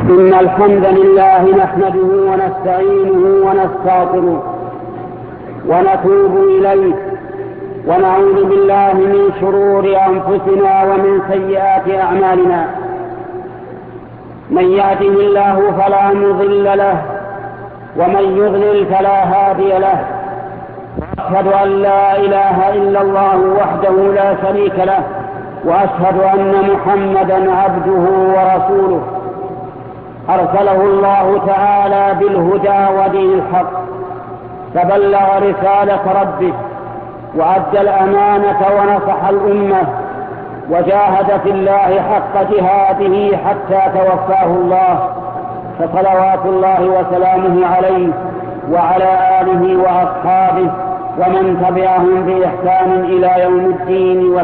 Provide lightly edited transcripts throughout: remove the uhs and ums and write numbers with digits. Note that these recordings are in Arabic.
إن الحمد لله نحمده ونستعينه ونستغفره ونتوب إليه ونعوذ بالله من شرور أنفسنا ومن سيئات أعمالنا. من يهده الله فلا مضل له ومن يضلل فلا هادي له، وأشهد أن لا إله إلا الله وحده لا شريك له، وأشهد أن محمدا عبده ورسوله أرسله الله تعالى بالهدى ودين الحق، فبلغ رسالة ربه وأدى الأمانة ونصح الأمة وجاهد في الله حق جهاده حتى توفاه الله، فصلوات الله وسلامه عليه وعلى آله وأصحابه ومن تبعهم بإحسان إلى يوم الدين.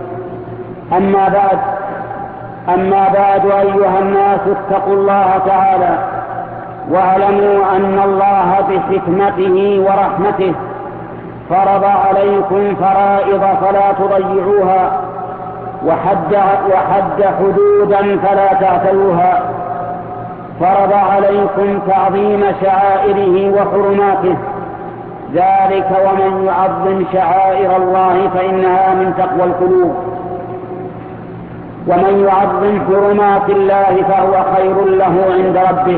أما بعد أيها الناس، اتقوا الله تعالى واعلموا أن الله بحكمته ورحمته فرض عليكم فرائض فلا تضيعوها، وحد حدودا فلا تعتدوها. فرض عليكم تعظيم شعائره وحرماته، ذلك ومن يعظم شعائر الله فإنها من تقوى القلوب. ومن يعظم حرمات الله فهو خير له عند ربه.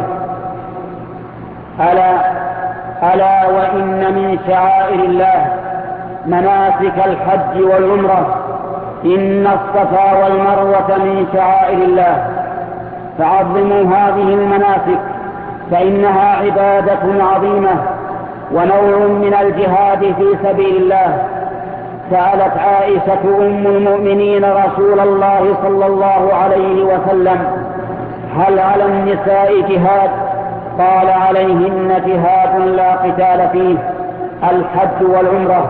ألا وإن من شعائر الله مناسك الحج والعمرة، إن الصفا والمروة من شعائر الله، فعظموا هذه المناسك فإنها عبادة عظيمة ونوع من الجهاد في سبيل الله. سألت عائشة أم المؤمنين رسول الله صلى الله عليه وسلم: هل على النساء جهاد؟ قال: عليهن جهاد لا قتال فيه، الحج والعمرة.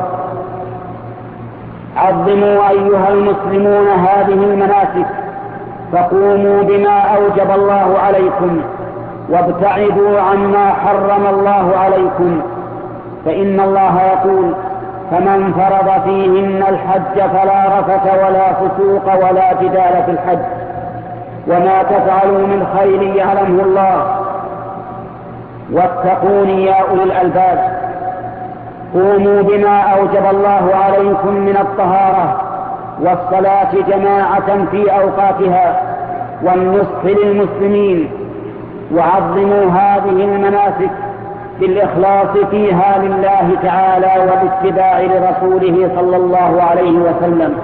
عظموا أيها المسلمون هذه المناسك، فقوموا بما أوجب الله عليكم وابتعدوا عما حرم الله عليكم، فإن الله يقول: فمن فرض فيهن الحج فلا رفث ولا فسوق ولا جدال في الحج، وما تفعلوا من خير يعلمه الله، واتقوني يا أولي الألباب. قوموا بما أوجب الله عليكم من الطهارة والصلاة جماعة في أوقاتها والنصح للمسلمين، وعظموا هذه المناسك بالإخلاص فيها لله تعالى وباتباع لرسوله صلى الله عليه وسلم.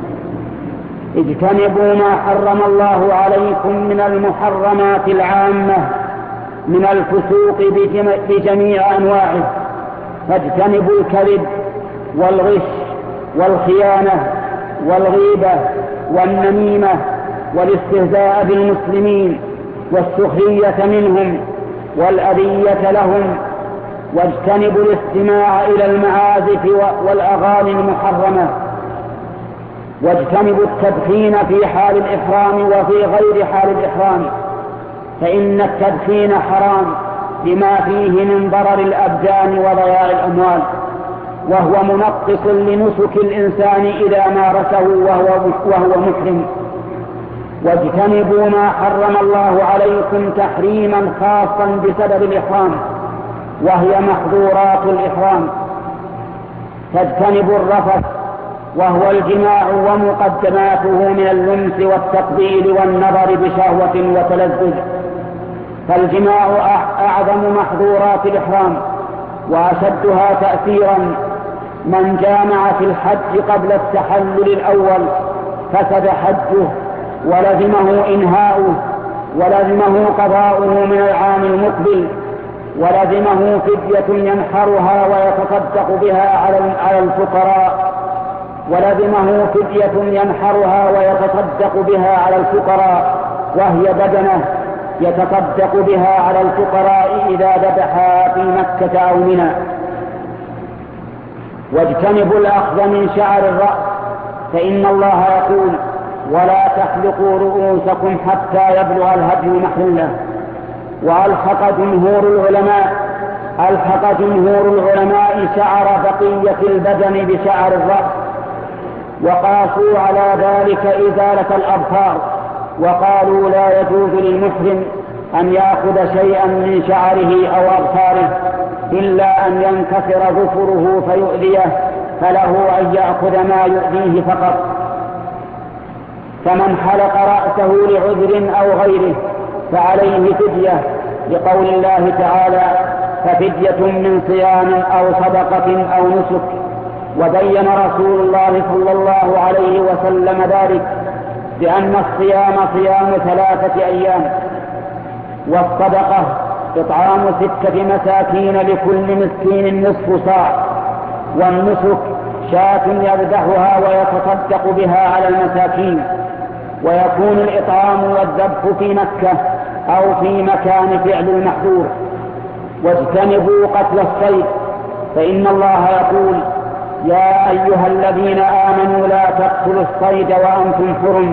اجتنبوا ما حرم الله عليكم من المحرمات العامة من الفسوق بجميع أنواعه، فاجتنبوا الكذب والغش والخيانة والغيبة والنميمة والاستهزاء بالمسلمين والسخرية منهم والأذية لهم، واجتنبوا الاستماع إلى المعازف والأغاني المحرمة، واجتنبوا التدخين في حال الإحرام وفي غير حال الإحرام، فإن التدخين حرام لما فيه من ضرر الأبدان وضياع الأموال، وهو منقص لنسك الإنسان إذا مارسه وهو محرم. واجتنبوا ما حرم الله عليكم تحريما خاصا بسبب الإحرام، وهي محظورات الإحرام، فاجتنبوا الرفث وهو الجماع ومقدماته من اللمس والتقبيل والنظر بشهوة وتلذذ، فالجماع أعظم محظورات الإحرام وأشدها تأثيرا. من جامع في الحج قبل التحلل الأول فسد حجه ولزمه إنهاؤه، ولزمه قضاؤه من العام المقبل، ولزمه فدية ينحرها ويتصدق بها على الفقراء، ولزمه فدية ينحرها ويتصدق بها على الفقراء، وهي بدنه يتصدق بها على الفقراء إذا ذبحا في مكة أو منى. واجتنبوا الأخذ من شعر الرأس، فإن الله يقول: ولا تحلقوا رؤوسكم حتى يبلغ الهدي محله. وألحق جمهور العلماء شعر بقية البدن بشعر الرأس، وقاسوا على ذلك إزالة الأبصار، وقالوا لا يجوز للمحرم أن يأخذ شيئا من شعره أو أظفاره إلا أن ينكسر ظفره فيؤذيه، فله أن يأخذ ما يؤذيه فقط. فمن حلق رأسه لعذر أو غيره فعليه فدية، لقول الله تعالى: ففدية من صيام أو صدقة أو نسك. وبين رسول الله صلى الله عليه وسلم ذلك بأن الصيام صيام 3 أيام، والصدقة إطعام 6 مساكين لكل مسكين نصف صاع، والنسك شاة يذبحها ويتصدق بها على المساكين. ويكون الإطعام والذبح في مكة أو في مكان فعل المحظور. واجتنبوا قتل الصيد، فإن الله يقول: يا أيها الذين آمنوا لا تقتلوا الصيد وأنتم حرم،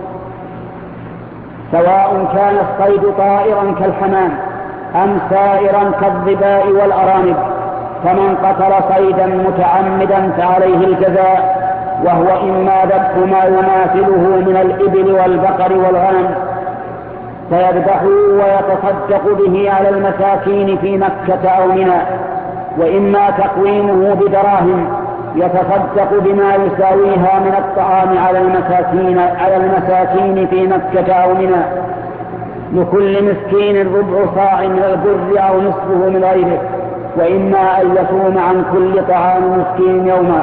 سواء كان الصيد طائرا كالحمام أم سائرا كالظباء والأرانب. فمن قتل صيدا متعمدا فعليه الجزاء، وهو إما ذبح ما يماثله من الإبل والبقر والغنم فيذبحه ويتصدق به على المساكين في مكة أو منى، وإما تقويمه بدراهم يتصدق بما يساويها من الطعام على المساكين في مكة أو منى، لكل مسكين ربع صاع من البر أو نصفه من غيره، وإما أن يصوم عن كل طعام مسكين يوما.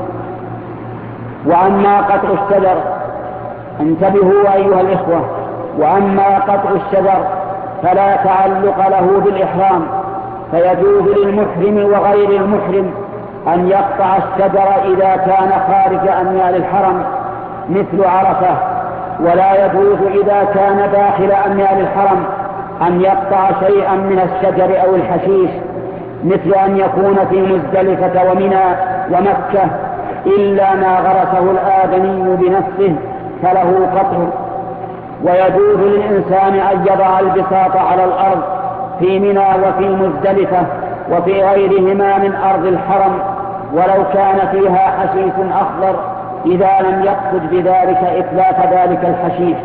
وأما قطع الشجر، انتبهوا أيها الإخوة، وأما قطع الشجر فلا تعلق له بالإحرام، فيجوز للمحرم وغير المحرم أن يقطع الشجر إذا كان خارج أميال الحرم مثل عرفة، ولا يجوز إذا كان داخل أميال الحرم أن يقطع شيئا من الشجر أو الحشيش، مثل أن يكون في مزدلفة ومنى ومكة، إلا ما غرسه الآدمي بنفسه فله قطعه. ويجوز للإنسان أن يضع البساط على الأرض في منى وفي مزدلفة وفي غيرهما من أرض الحرم ولو كان فيها حشيش أخضر، إذا لم يقصد بذلك إتلاف ذلك الحشيش.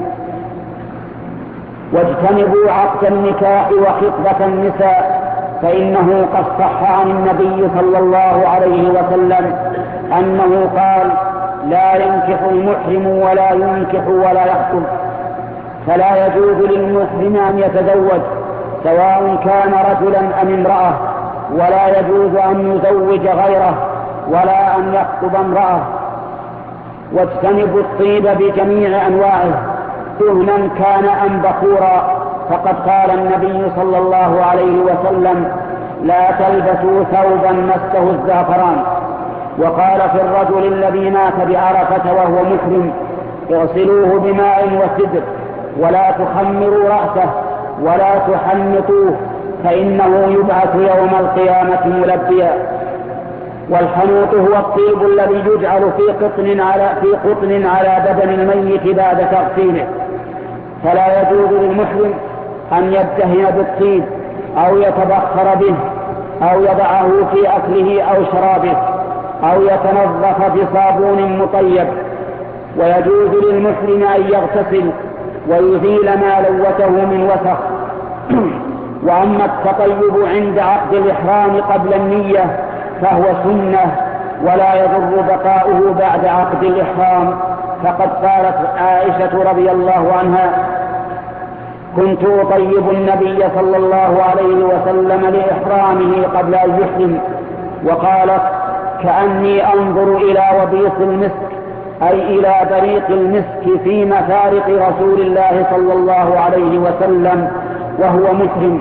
واجتنبوا عقد النكاح وخطبة النساء، فإنه قد صح عن النبي صلى الله عليه وسلم أنه قال: لا ينكح المحرم ولا ينكح ولا يخطب. فلا يجوز للمحرم أن يتزوج سواء كان رجلا أم امرأة، ولا يجوز أن يزوج غيره ولا أن يخطب امرأة. واجتنبوا الطيب بجميع أنواعه دهنا كان أم بخورا، فقد قال النبي صلى الله عليه وسلم: لا تلبسوا ثوبا مسه الزعفران. وقال في الرجل الذي مات بعرفة وهو محرم: اغسلوه بماء وسدر، ولا تخمروا رأسه ولا تحنطوه، فإنه يبعث يوم القيامة ملبيا. والحنوط هو الطيب الذي يجعل في قطن على بدن الميت بعد تغسيله. فلا يجوز للمحرم أن يدهن بالطيب أو يتبخر به أو يضعه في أكله أو شرابه أو يتنظف بصابون مطيب. ويجوز للمحرم أن يغتسل ويزيل ما لوثه من وسخ. وأما التطيب عند عقد الإحرام قبل النية فهو سنة ولا يضر بقاؤه بعد عقد الإحرام، فقد قالت عائشة رضي الله عنها: كنت أطيب النبي صلى الله عليه وسلم لإحرامه قبل أن يحرم. وقالت: كأني أنظر إلى وبيص المسك، أي إلى بريق المسك في مفارق رسول الله صلى الله عليه وسلم وهو محرم.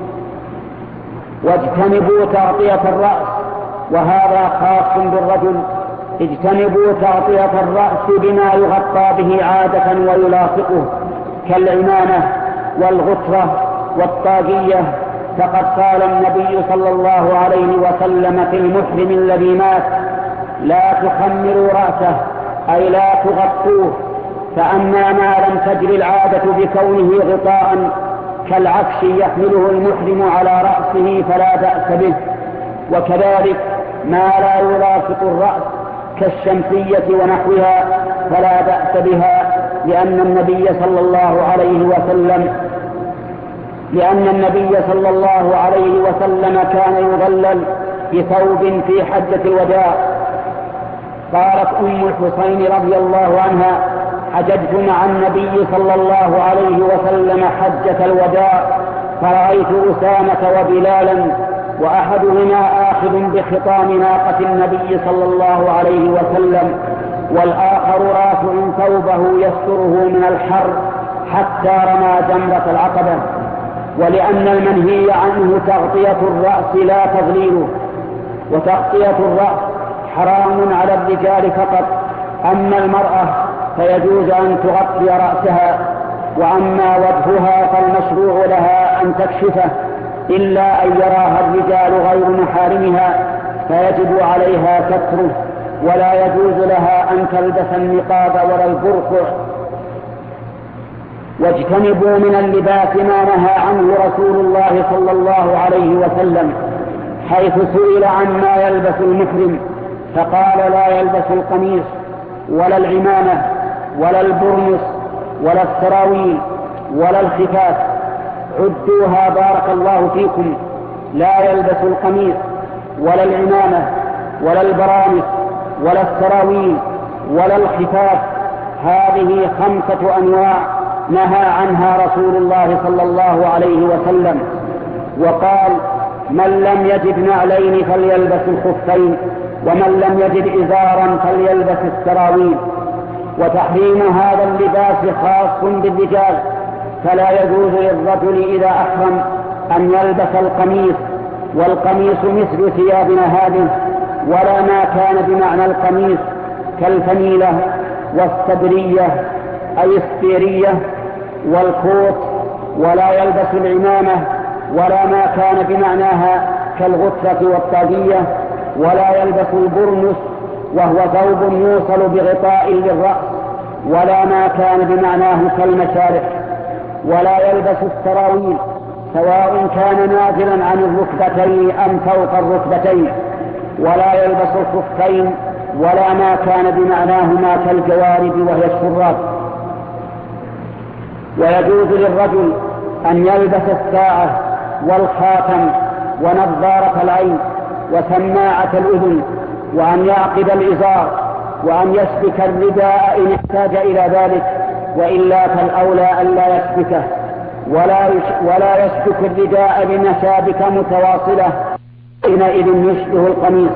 واجتنبوا تغطية الرأس، وهذا خاص بالرجل. اجتنبوا تغطية الرأس بما يغطى به عادة ويلاصقه كالعمامة والغترة والطاقية، فقد قال النبي صلى الله عليه وسلم في المحرم الذي مات: لا تخمروا رأسه، أي لا تغطوه. فأما ما لم تجري العادة بكونه غطاء كالعكش يحمله المحرم على رأسه فلا بأس به. وكذلك ما لا يلاصق الرأس كالشمسية ونحوها فلا بأس بها، لأن النبي صلى الله عليه وسلم لأن النبي صلى الله عليه وسلم كان يظلل بثوب في حجة الوداع. قالت أم الحسين رضي الله عنها: حججت مع النبي صلى الله عليه وسلم حجة الوداع فرأيت أسامة وبلالا وأحدهما آخذ بخطام ناقة النبي صلى الله عليه وسلم والآخر رافع ثوبه يستره من الحر حتى رمى جمرة العقبة. ولأن المنهي عنه تغطية الرأس لا تظليله، وتغطية الرأس حرام على الرجال فقط، أما المرأة فيجوز أن تغطي رأسها، وأما وجهها فالمشروع لها أن تكشفه إلا أن يراها الرجال غير محارمها فيجب عليها ستره، ولا يجوز لها أن تلبس النقاب ولا البرقع. واجتنبوا من اللباس ما نهى عنه رسول الله صلى الله عليه وسلم، حيث سئل عما يلبس المحرم فقال: لا يلبس القميص ولا العمامة ولا البرنس ولا السراويل ولا الخفاف. عدوها بارك الله فيكم: لا يلبس القميص ولا العمامة ولا البرانس ولا السراويل ولا الخفاف. هذه 5 أنواع نهى عنها رسول الله صلى الله عليه وسلم. وقال: من لم يجد نعلين فليلبس الخفين، ومن لم يجد إزارا فليلبس السراويل. وتحريم هذا اللباس خاص بالرجال، فلا يجوز للرجل إذا أحرم أن يلبس القميص، والقميص مثل ثيابنا هذه، ولا ما كان بمعنى القميص كالفنيلة والصدرية أي السيرية والكوت، ولا يلبس العمامة ولا ما كان بمعناها كالغترة والطاقية، ولا يلبس البرنس وهو ثوب يوصل بغطاء للرأس، ولا ما كان بمعناه كالمشارح، ولا يلبس السراويل سواء كان نازلا عن الركبتين أم فوق الركبتين، ولا يلبس الخفين ولا ما كان بمعناهما كالجوارب وهي الشراب. ويجوز للرجل أن يلبس الساعة والخاتم ونظارة العين وسماعة الأذن، وأن يعقد الإزار، وأن يسبك الرداء إن احتاج إلى ذلك، وإلا فالأولى ألا يسبكه، ولا يسبك الرداء بمسابك متواصلة حينئذ يشبه القميص.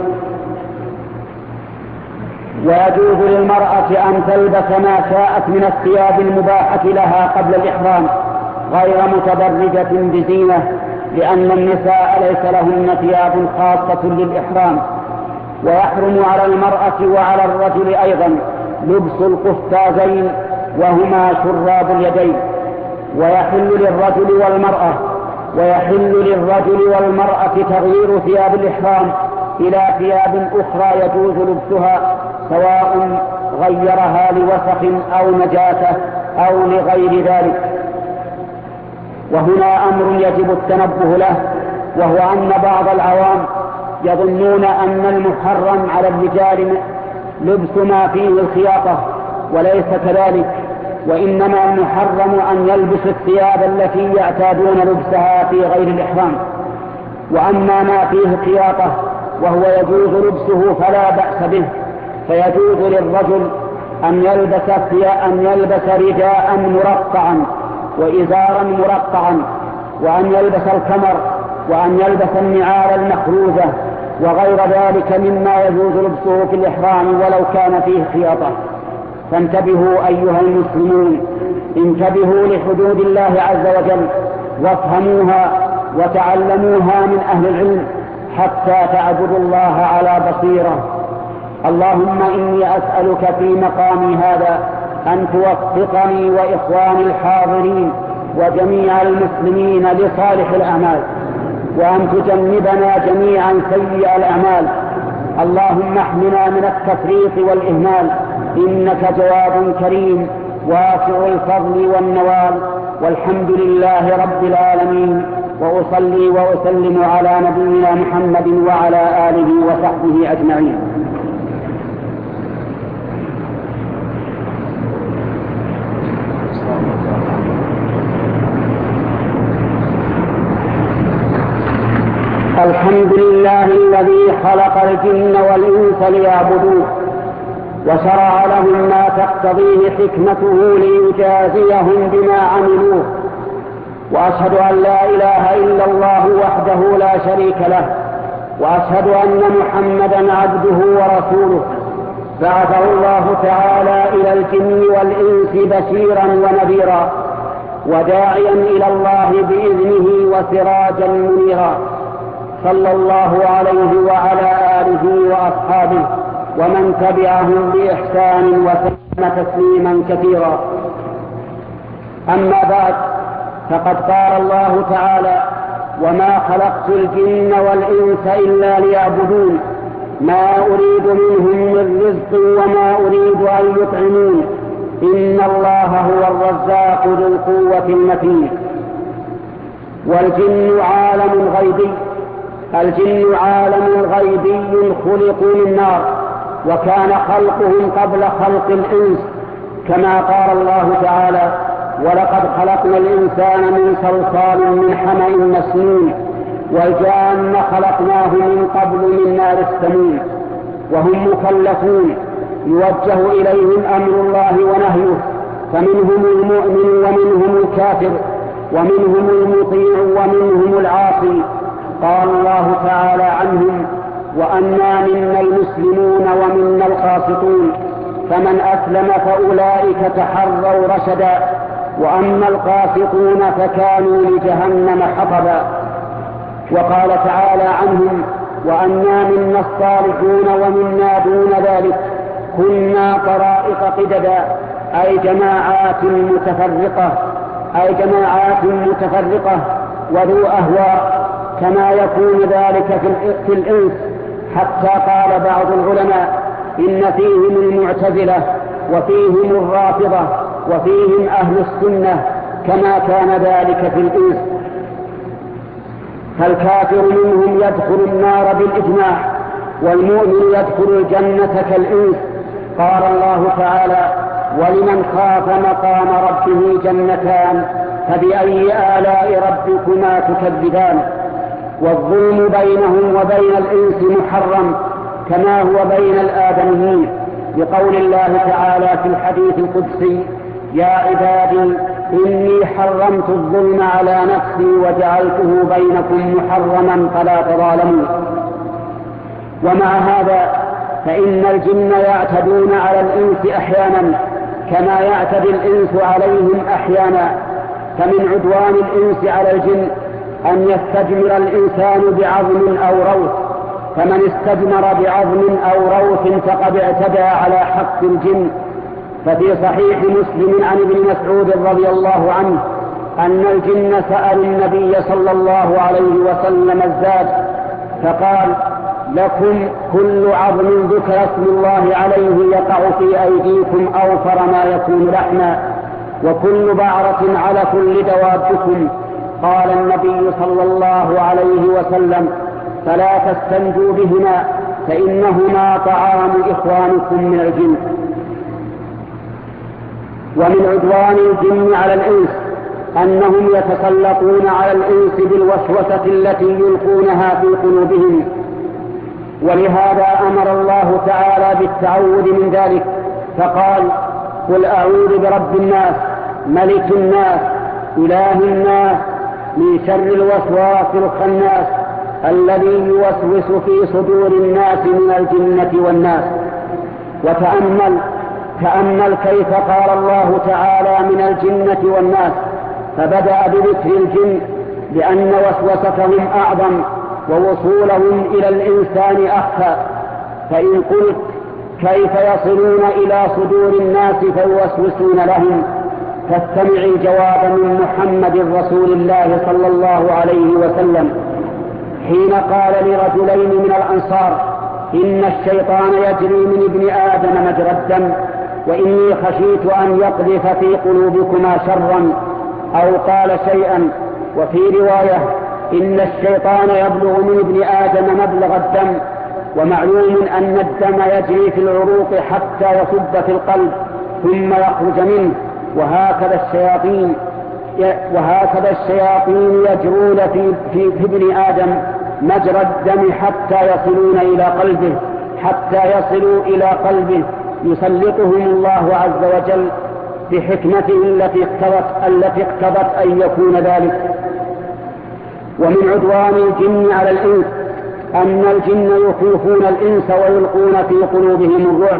ويجوز للمرأة أن تلبس ما شاءت من الثياب المباحة لها قبل الإحرام غير متبرجة بزينة، لأن النساء ليس لهن ثياب خاصة للإحرام. ويحرم على المرأة وعلى الرجل أيضا لبس القفازين وهما شراب اليدين. ويحل للرجل والمرأة تغيير ثياب الإحرام إلى ثياب أخرى يجوز لبسها، سواء غيرها لوسخ أو نجاسة أو لغير ذلك. وهنا أمر يجب التنبه له، وهو أن بعض العوام يظنون أن المحرم على الرجال لبس ما فيه الخياطة، وليس كذلك، وإنما المحرم أن يلبس الثياب التي يعتادون لبسها في غير الإحرام. وأما ما فيه خياطة وهو يجوز لبسه فلا بأس به، فيجوز للرجل أن يلبس رداء مرقعا وإزارا مرقعا، وأن يلبس الكمر، وأن يلبس النعال المخروزة وغير ذلك مما يجوز لبسه في الإحرام ولو كان فيه خياطة. فانتبهوا أيها المسلمون، انتبهوا لحدود الله عز وجل وافهموها وتعلموها من أهل العلم حتى تعبدوا الله على بصيرة. اللهم إني أسألك في مقامي هذا أن توفقني وإخواني الحاضرين وجميع المسلمين لصالح الأعمال، وأن تجنبنا جميعا سيئ الأعمال. اللهم احمنا من التفريط والإهمال، إنك جواد كريم واسع الفضل والنوال. والحمد لله رب العالمين، وأصلي وأسلم على نبينا محمد وعلى آله وصحبه أجمعين. الحمد لله الذي خلق الجن والإنس ليعبدوه وشرع لهم ما تقتضيه حكمته ليجازيهم بما عملوه، وأشهد أن لا إله إلا الله وحده لا شريك له، وأشهد أن محمدا عبده ورسوله بعثه الله تعالى إلى الجن والإنس بشيرا ونذيرا وداعيا إلى الله بإذنه وسراجا منيرا، صلى الله عليه وعلى آله وأصحابه ومن تبعهم بإحسان وسلم تسليما كثيرا. أما بعد، فقد قال الله تعالى: وما خلقت الجن والإنس إلا ليعبدون ما أريد منهم من رزق وما أريد أن يطعمون إن الله هو الرزاق ذو القوة المتين. والجن عالم غيبي، الجن عالم غيبي خلقوا من نار، وكان خلقهم قبل خلق الإنس، كما قال الله تعالى: ولقد خلقنا الإنسان من صلصال من حمأ مسنون والجان خلقناه من قبل من نار السموم. وهم مكلفون يوجه إليهم أمر الله ونهيه، فمنهم المؤمن ومنهم الكافر، ومنهم المطيع ومنهم العاصي. قال الله تعالى عنهم: وأنا منا المسلمون ومنا القاسطون، فمن أسلم فأولئك تحروا رشدا، وأما القاسطون فكانوا لجهنم حطبا. وقال تعالى عنهم: وأنا منا الصالحون ومنا دون ذلك كنا طرائق قددا، أي جماعات متفرقة وذو أهواء، كما يكون ذلك في الإنس، حتى قال بعض العلماء: إن فيهم المعتزلة وفيهم الرافضة وفيهم أهل السنة، كما كان ذلك في الإنس. فالكافر منهم يدخل النار بالإجماع، والمؤمن يدخل الجنة كالإنس. قال الله تعالى: ولمن خاف مقام ربه جنتان فبأي آلاء ربكما تكذبان. والظلم بينهم وبين الإنس محرم، كما هو بين الآدميين، بقول الله تعالى في الحديث القدسي: يا عبادي إني حرمت الظلم على نفسي وجعلته بينكم محرما فلا تظالموا. ومع هذا فإن الجن يعتدون على الإنس أحيانا كما يعتدي الإنس عليهم أحيانا. فمن عدوان الإنس على الجن أن يستجمر الإنسان بعظم أو روث، فمن استجمر بعظم أو روث فقد اعتدى على حق الجن. ففي صحيح مسلم عن ابن مسعود رضي الله عنه أن الجن سألوا النبي صلى الله عليه وسلم الزاد، فقال: لكم كل عظم ذكر اسم الله عليه يقع في أيديكم أوفر ما يكون لحما، وكل بعرة علف لدوابكم. قال النبي صلى الله عليه وسلم: فلا تستنجوا بهما فإنهما طعام إخوانكم من الجن. ومن عدوان الجن على الإنس أنهم يتسلطون على الإنس بالوسوسة التي يلقونها في قلوبهم، ولهذا أمر الله تعالى بالتعوذ من ذلك، فقال: قل أعوذ برب الناس ملك الناس إله الناس من شر الوسواس الخناس الذي يوسوس في صدور الناس من الجنة والناس. وتأمل كيف قال الله تعالى من الجنة والناس، فبدأ بذكر الجن لأن وسوستهم أعظم ووصولهم إلى الإنسان أخفى. فإن قلت كيف يصلون إلى صدور الناس فيوسوسون لهم، فاستمع الجواب من محمد رسول الله صلى الله عليه وسلم حين قال لرجلين من الأنصار: إن الشيطان يجري من ابن آدم مجرى الدم، وإني خشيت أن يقذف في قلوبكما شرا، أو قال شيئا. وفي رواية: إن الشيطان يبلغ من ابن آدم مبلغ الدم. ومعلوم أن الدم يجري في العروق حتى يصب في القلب ثم يخرج منه، وهكذا الشياطين يجرون في ابن آدم مجرى الدم حتى يصلوا إلى قلبه يسلطهم الله عز وجل بحكمته التي اقتضت أن يكون ذلك. ومن عدوان الجن على الإنس أن الجن يخيفون الإنس ويلقون في قلوبهم الرعب،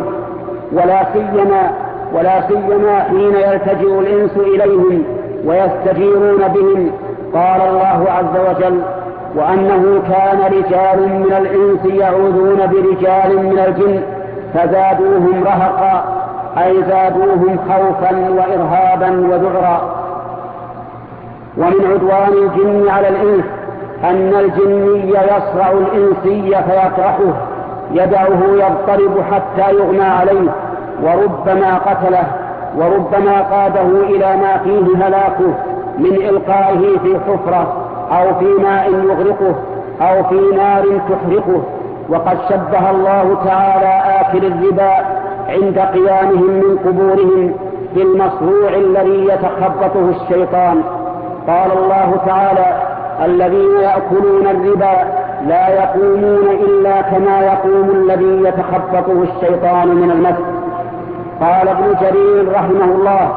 ولا سيما حين يلتجئ الإنس إليهم ويستجيرون بهم. قال الله عز وجل: وأنه كان رجال من الإنس يعوذون برجال من الجن فزادوهم رهقا، أي زادوهم خوفا وإرهابا وذعرا. ومن عدوان الجن على الإنس أن الجني يصرع الإنسي فيطرحه، يدعه يضطرب حتى يغمى عليه، وربما قتله، وربما قاده إلى ما فيه هلاكه من إلقائه في حفرة أو في ماء يغرقه أو في نار تحرقه. وقد شبه الله تعالى آكل الربا عند قيامهم من قبورهم بالمصروع الذي يتخبطه الشيطان. قال الله تعالى: الذين يأكلون الربا لا يقومون إلا كما يقوم الذي يتخبطه الشيطان من المس. قال ابن جرير رحمه الله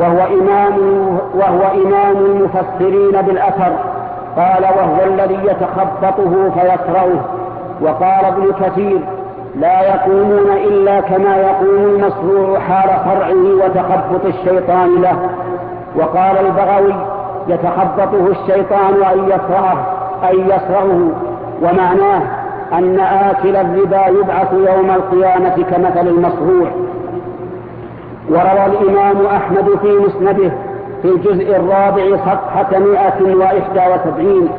وهو إمام المفسرين بالأثر، قال: وهو الذي يتخبطه فيسرعه. وقال ابن كثير: لا يقومون إلا كما يقوم المصروع حال صرعه وتخبط الشيطان له. وقال البغوي: يتخبطه الشيطان أن يسرعه، ومعناه أن آكل الربا يبعث يوم القيامة كمثل المصروع. وروى الإمام أحمد في مسنده في الجزء 4 صفحة 171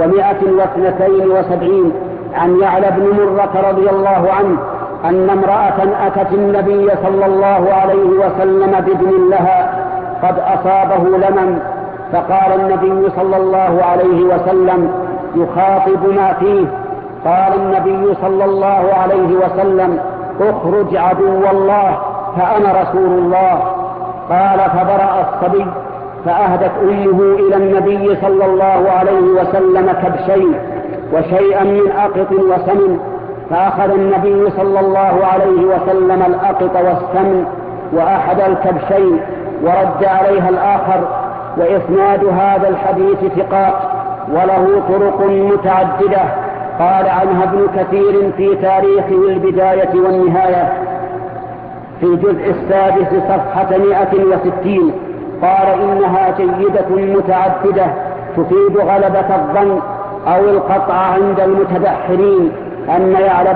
و172 عن يعلى بن مرة رضي الله عنه أن امرأة أتت النبي صلى الله عليه وسلم بابن لها قد أصابه لمم، فقال النبي صلى الله عليه وسلم يخاطب ما فيه. قال النبي صلى الله عليه وسلم: اخرج عدو الله فأنا رسول الله. قال: فبرأ الصبي، فأهدت أمه إلى النبي صلى الله عليه وسلم كبشين وشيئا من أقط وسمن، فأخذ النبي صلى الله عليه وسلم الأقط والسمن وأحد الكبشين ورد عليها الآخر. وإسناد هذا الحديث ثقات وله طرق متعددة. قال عنها ابن كثير في تاريخه البداية والنهاية في الجزء 6 صفحة 160، قال: إنها جيدة متعددة تفيد غلبة الظن أو القطع عند المتبحرين أن يعلى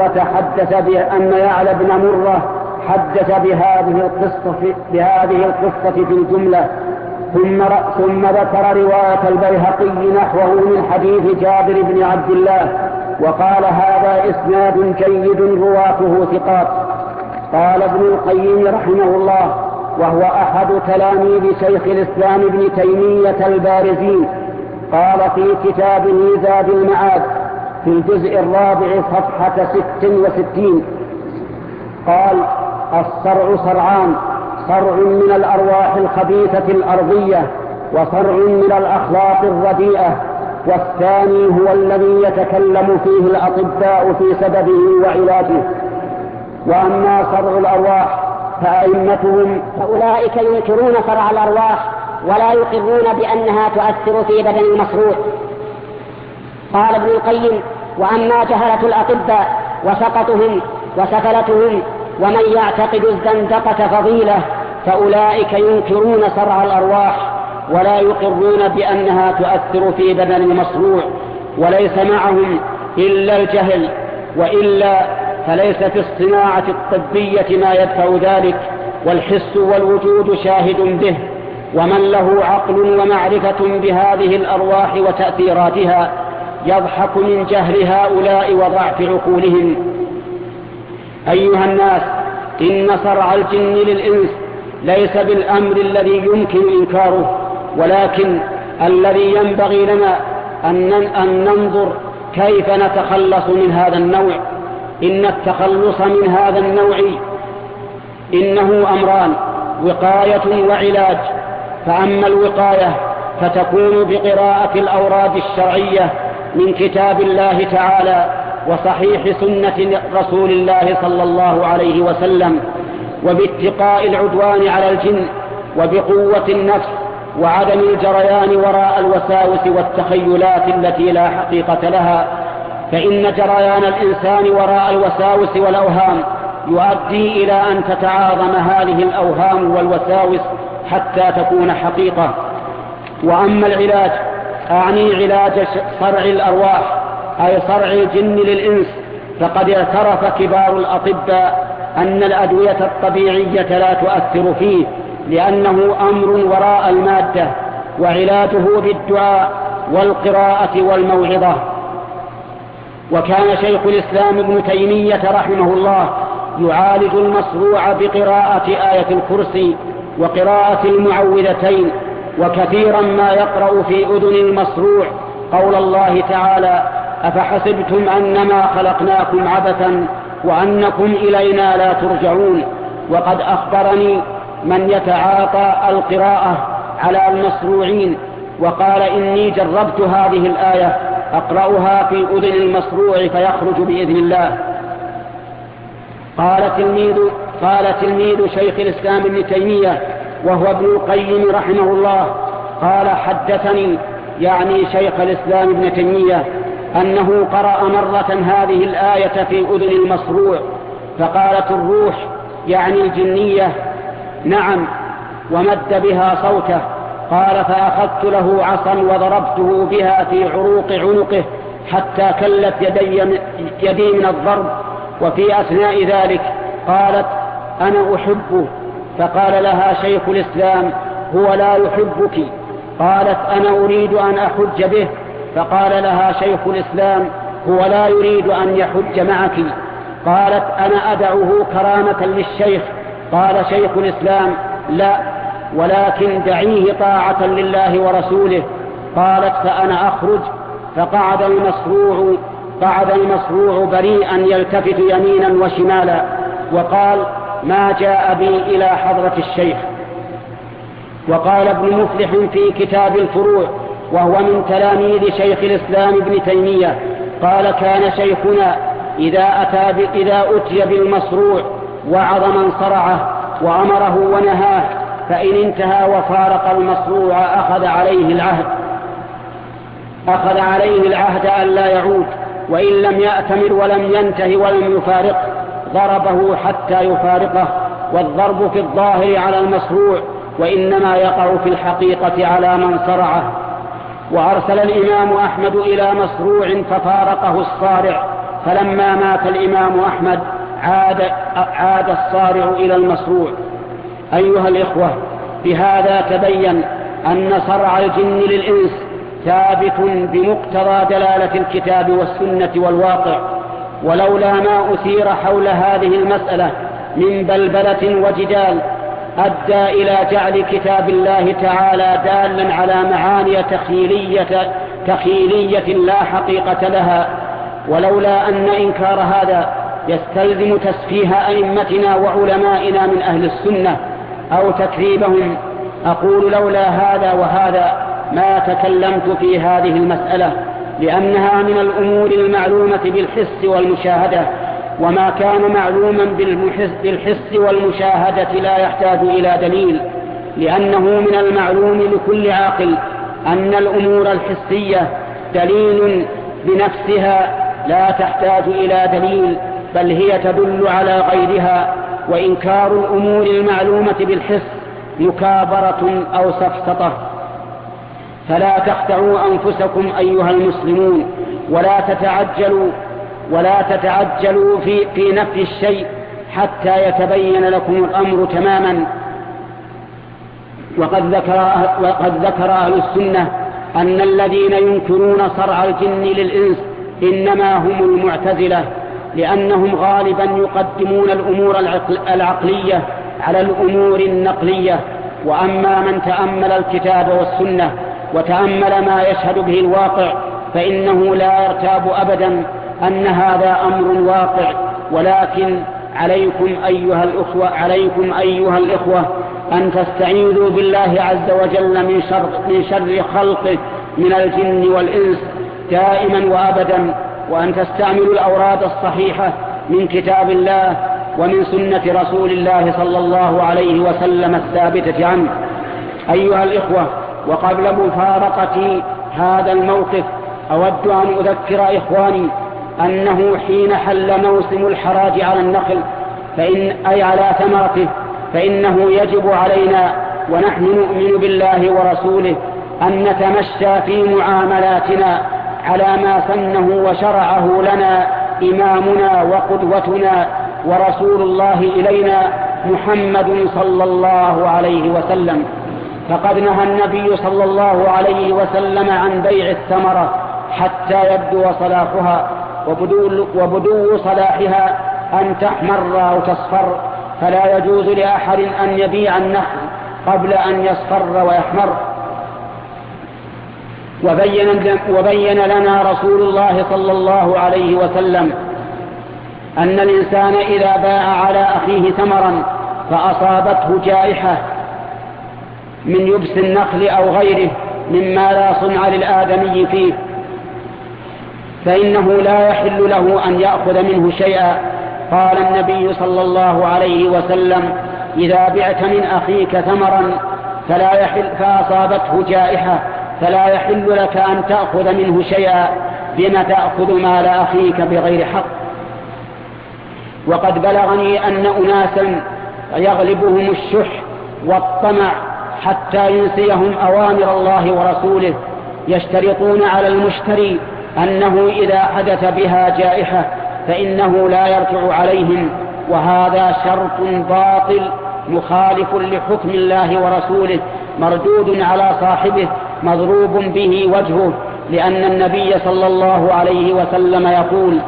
بن مرة حدث بهذه القصة في الجملة. ثم ذكر رواية البيهقي نحوه من حديث جابر بن عبد الله، وقال: هذا إسناد جيد رواته ثقات. قال ابن القيم رحمه الله، وهو أحد تلاميذ شيخ الإسلام ابن تيمية البارزين، قال في كتابه زاد المعاد في الجزء 4 صفحة 66، قال: الصرع صرعان: صرع من الأرواح الخبيثة الأرضية، وصرع من الأخلاق الرديئة، والثاني هو الذي يتكلم فيه الأطباء في سببه وعلاجه. وأما صرع الأرواح فأئمتهم فأولئك ينكرون صرع الأرواح ولا يقرون بأنها تؤثر في بدن المصروع. قال ابن القيم: وأما جهلة الأطباء وسقطهم وسفلتهم ومن يعتقد الزندقة فضيلة فأولئك ينكرون صرع الأرواح ولا يقرون بأنها تؤثر في بدن المصروع، وليس معهم إلا الجهل، وإلا فليس في الصناعة الطبية ما يدفع ذلك، والحس والوجود شاهد به. ومن له عقل ومعرفة بهذه الأرواح وتأثيراتها يضحك من جهل هؤلاء وضعف عقولهم. أيها الناس، إن صرع الجن للإنس ليس بالأمر الذي يمكن إنكاره، ولكن الذي ينبغي لنا أن ننظر كيف نتخلص من هذا النوع. إن التخلص من هذا النوع إنه أمران: وقاية وعلاج. فأما الوقاية فتكون بقراءة الأوراد الشرعية من كتاب الله تعالى وصحيح سنة رسول الله صلى الله عليه وسلم، وباتقاء العدوان على الجن، وبقوة النفس، وعدم الجريان وراء الوساوس والتخيلات التي لا حقيقة لها، فإن جريان الإنسان وراء الوساوس والأوهام يؤدي إلى أن تتعاظم هذه الأوهام والوساوس حتى تكون حقيقة. وأما العلاج، أعني علاج صرع الأرواح أي صرع الجن للإنس، فقد اعترف كبار الأطباء أن الأدوية الطبيعية لا تؤثر فيه، لأنه أمر وراء المادة، وعلاجه بالدعاء والقراءة والموعظة. وكان شيخ الإسلام ابن تيمية رحمه الله يعالج المصروع بقراءة آية الكرسي وقراءة المعوذتين، وكثيرا ما يقرأ في أذن المصروع قول الله تعالى: أفحسبتم أنما خلقناكم عبثا وأنكم إلينا لا ترجعون. وقد أخبرني من يتعاطى القراءة على المصروعين وقال: إني جربت هذه الآية أقرأها في أذن المصروع فيخرج بإذن الله. قال تلميذ شيخ الإسلام ابن تيمية وهو ابن القيم رحمه الله، قال: حدثني يعني شيخ الإسلام ابن تيمية أنه قرأ مرة هذه الآية في أذن المصروع فقالت الروح يعني الجنية: نعم، ومد بها صوته. قال: فأخذت له عصا وضربته بها في عروق عنقه حتى كلت يدي من الضرب. وفي أثناء ذلك قالت: أنا أحبه. فقال لها شيخ الإسلام: هو لا يحبك. قالت: أنا أريد أن أحج به. فقال لها شيخ الإسلام: هو لا يريد أن يحج معك. قالت: أنا أدعه كرامة للشيخ. قال شيخ الإسلام: لا، ولكن دعيه طاعة لله ورسوله. قالت: فأنا أخرج. فقعد المصروع بريئا يلتفت يمينا وشمالا، وقال: ما جاء بي إلى حضرة الشيخ. وقال ابن مفلح في كتاب الفروع وهو من تلاميذ شيخ الإسلام ابن تيمية، قال: كان شيخنا إذا أتي بالمصروع وعظ من صرعه وأمره ونهاه، فإن انتهى وفارق المصروع أخذ عليه العهد أن لا يعود، وإن لم يأتمر ولم ينته ولم يفارقه ضربه حتى يفارقه. والضرب في الظاهر على المصروع، وإنما يقع في الحقيقة على من صرعه. وأرسل الإمام أحمد إلى مصروع ففارقه الصارع، فلما مات الإمام أحمد عاد الصارع إلى المصروع. أيها الإخوة، بهذا تبين أن صرع الجن للإنس ثابت بمقتضى دلالة الكتاب والسنة والواقع، ولولا ما أثير حول هذه المسألة من بلبلة وجدال أدى إلى جعل كتاب الله تعالى دالا على معاني تخيلية لا حقيقة لها، ولولا أن إنكار هذا يستلزم تسفيه أئمتنا وعلمائنا من أهل السنة أو تكذيبهم. أقول لولا هذا وهذا ما تكلمت في هذه المسألة، لأنها من الأمور المعلومة بالحس والمشاهدة، وما كان معلوما بالحس والمشاهدة لا يحتاج إلى دليل، لأنه من المعلوم لكل عاقل أن الأمور الحسية دليل بنفسها لا تحتاج إلى دليل، بل هي تدل على غيرها. وإنكار الأمور المعلومة بالحس مكابرة أو سفسطة. فلا تخدعوا أنفسكم أيها المسلمون، ولا تتعجلوا في نفي الشيء حتى يتبين لكم الأمر تماما. وقد ذكر أهل السنة أن الذين ينكرون صرع الجن للإنس إنما هم المعتزلة، لأنهم غالبا يقدمون الأمور العقلية على الأمور النقلية. وأما من تأمل الكتاب والسنة وتأمل ما يشهد به الواقع فإنه لا يرتاب أبدا أن هذا أمر واقع. ولكن عليكم أيها الإخوة أن تستعيذوا بالله عز وجل من شر خلقه من الجن والإنس، دائما وأبدا، وأن تستعملوا الأوراد الصحيحة من كتاب الله ومن سنة رسول الله صلى الله عليه وسلم الثابتة عنه. أيها الإخوة، وقبل مفارقة هذا الموقف أود أن أذكر إخواني أنه حين حل موسم الحراج على النخل أي على ثمرته، فإنه يجب علينا ونحن نؤمن بالله ورسوله أن نتمشى في معاملاتنا على ما سنه وشرعه لنا إمامنا وقدوتنا ورسول الله إلينا محمد صلى الله عليه وسلم. فقد نهى النبي صلى الله عليه وسلم عن بيع الثمرة حتى يبدو صلاحها، وبدو صلاحها أن تحمر أو تصفر، فلا يجوز لأحد أن يبيع النخل قبل أن يصفر ويحمر. وبين لنا رسول الله صلى الله عليه وسلم أن الإنسان إذا باع على أخيه ثمرا فأصابته جائحة من يبس النخل أو غيره مما لا صنع للآدمي فيه، فإنه لا يحل له أن يأخذ منه شيئا. قال النبي صلى الله عليه وسلم: إذا بعت من أخيك ثمرا فأصابته جائحة فلا يحل لك أن تأخذ منه شيئا، بما تأخذ مال أخيك بغير حق. وقد بلغني أن أناسا يغلبهم الشح والطمع حتى ينسيهم أوامر الله ورسوله، يشترطون على المشتري أنه إذا حدث بها جائحة فإنه لا يرجع عليهم، وهذا شرط باطل مخالف لحكم الله ورسوله، مردود على صاحبه، مضروب به وجهه، لأن النبي صلى الله عليه وسلم يقول: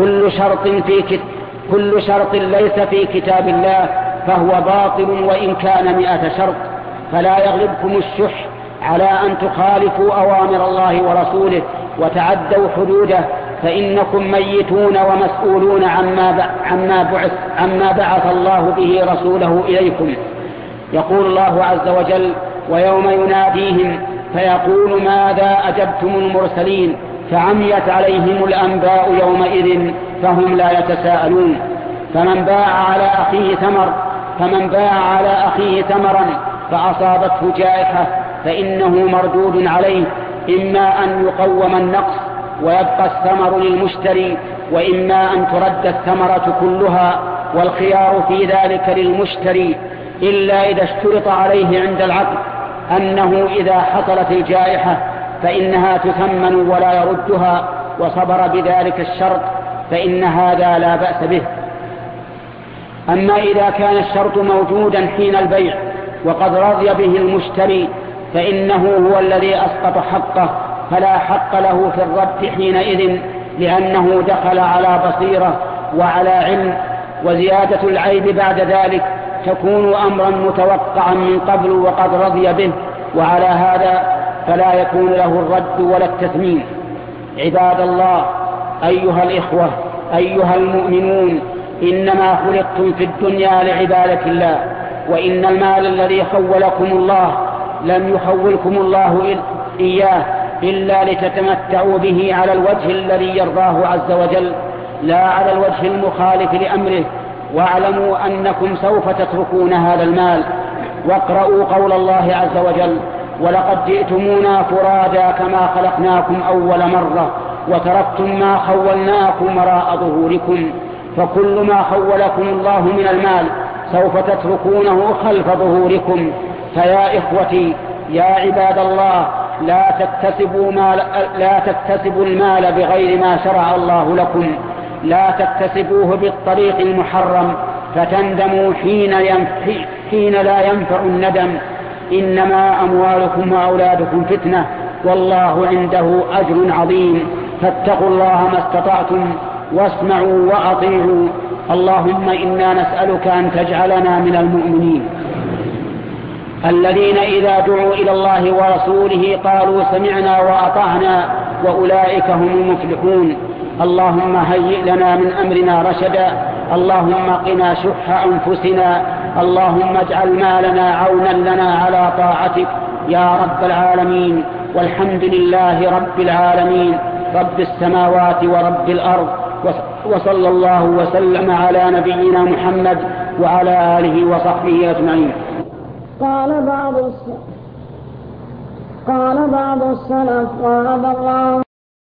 كل شرط ليس في كتاب الله فهو باطل وإن كان 100 شرط. فلا يغلبكم الشح على أن تخالفوا أوامر الله ورسوله وتعدوا حدوده، فإنكم ميتون ومسؤولون عما بعث الله به رسوله إليكم. يقول الله عز وجل: ويوم يناديهم فيقول ماذا أجبتم المرسلين فعميت عليهم الأنباء يومئذ فهم لا يتساءلون. فمن باع على أخيه ثمرا فأصابته جائحة فإنه مردود عليه، إما أن يقوم النقص ويبقى الثمر للمشتري، وإما أن ترد الثمرة كلها، والخيار في ذلك للمشتري، إلا إذا اشترط عليه عند العقد أنه إذا حصلت الجائحة فإنها تثمن ولا يردها، وصبر بذلك الشرط فإن هذا لا بأس به. أما إذا كان الشرط موجودا حين البيع وقد رضي به المشتري فإنه هو الذي أسقط حقه، فلا حق له في الرد حينئذ، لأنه دخل على بصيرة وعلى علم، وزيادة العيب بعد ذلك تكون أمرا متوقعا من قبل وقد رضي به، وعلى هذا فلا يكون له الرد ولا التثمين. عباد الله، أيها الإخوة، أيها المؤمنون، إنما خلقتم في الدنيا لعبادة الله، وإن المال الذي خولكم الله لم يخولكم الله إياه إلا لتتمتعوا به على الوجه الذي يرضاه عز وجل، لا على الوجه المخالف لأمره. واعلموا أنكم سوف تتركون هذا المال. واقرأوا قول الله عز وجل: ولقد جئتمونا فرادا كما خلقناكم أول مرة وتركتم ما خولناكم وراء ظهوركم. فكل ما خولكم الله من المال سوف تتركونه خلف ظهوركم. فيا إخوتي، يا عباد الله، لا تكتسبوا المال بغير ما شرع الله لكم، لا تكتسبوه بالطريق المحرم فتندموا حين لا ينفع الندم. إنما أموالكم وأولادكم فتنة، والله عنده أجر عظيم. فاتقوا الله ما استطعتم، واسمعوا وأطيعوا. اللهم إنا نسألك أن تجعلنا من المؤمنين الذين إذا دعوا إلى الله ورسوله قالوا سمعنا وأطعنا، وأولئك هم المفلحون. اللهم هيئ لنا من أمرنا رشدا، اللهم قنا شح أنفسنا، اللهم اجعل مالنا عونا لنا على طاعتك يا رب العالمين. والحمد لله رب العالمين. رب السماوات ورب الأرض. وصلى الله وسلم على نبينا محمد وعلى آله وصحبه أجمعين. قال بعض السلف: قال الله